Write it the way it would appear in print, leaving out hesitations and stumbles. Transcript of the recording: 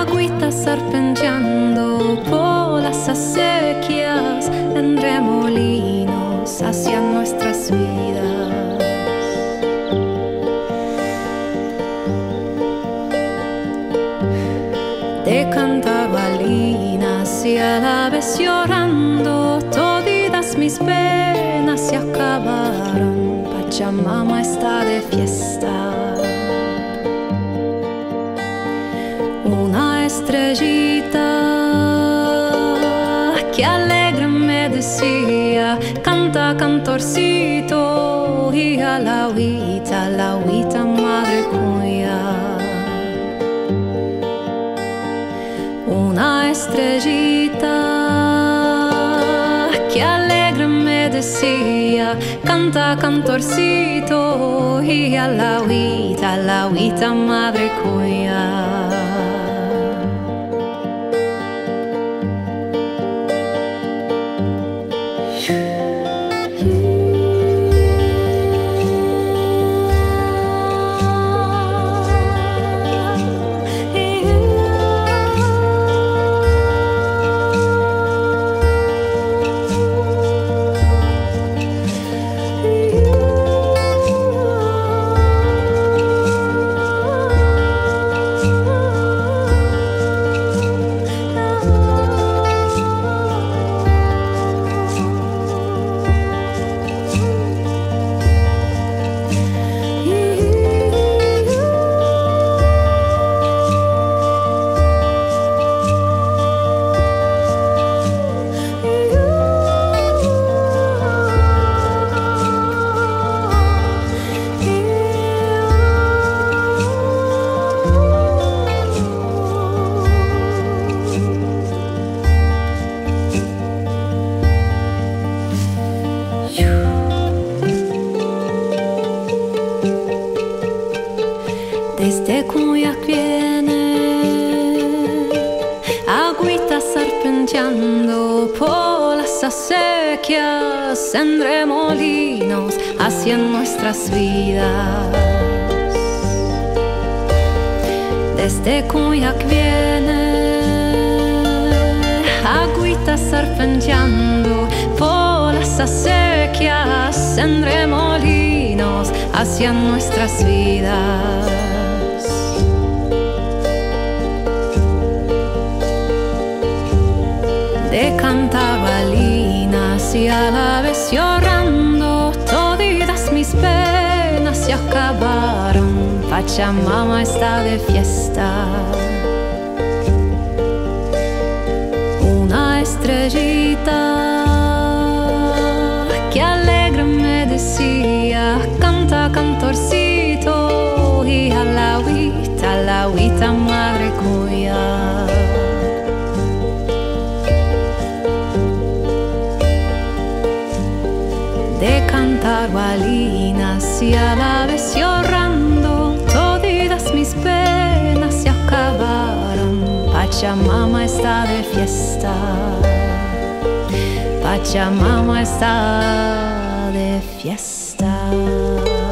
agüita serpenteando por las acequias en remolinos hacia nuestras vidas. De cantabalinas y a la vez llorando, toditas mis penas se acabaron. Pachamama está de fiesta. Una estrellita que alegre me decía: canta, cantorcito, y a la agüita, madre cuya. Una estrellita que alegre me decía: canta, cantorcito, y a la agüita, madre cuya. Desde Cuyac viene agüita serpenteando por las acequias en remolinos hacia nuestras vidas. Desde Cuyac viene agüita serpenteando por las acequias en remolinos hacia nuestras vidas. De cantabalinas y a la vez llorando, toditas mis penas se acabaron. Pachamama está de fiesta. Una estrellita que alegre me decía: canta, cantorcito, y a la agüita, madre cuya. De cantar balinas y a la vez llorando, toditas mis penas se acabaron. Pachamama está de fiesta. Pachamama está de fiesta.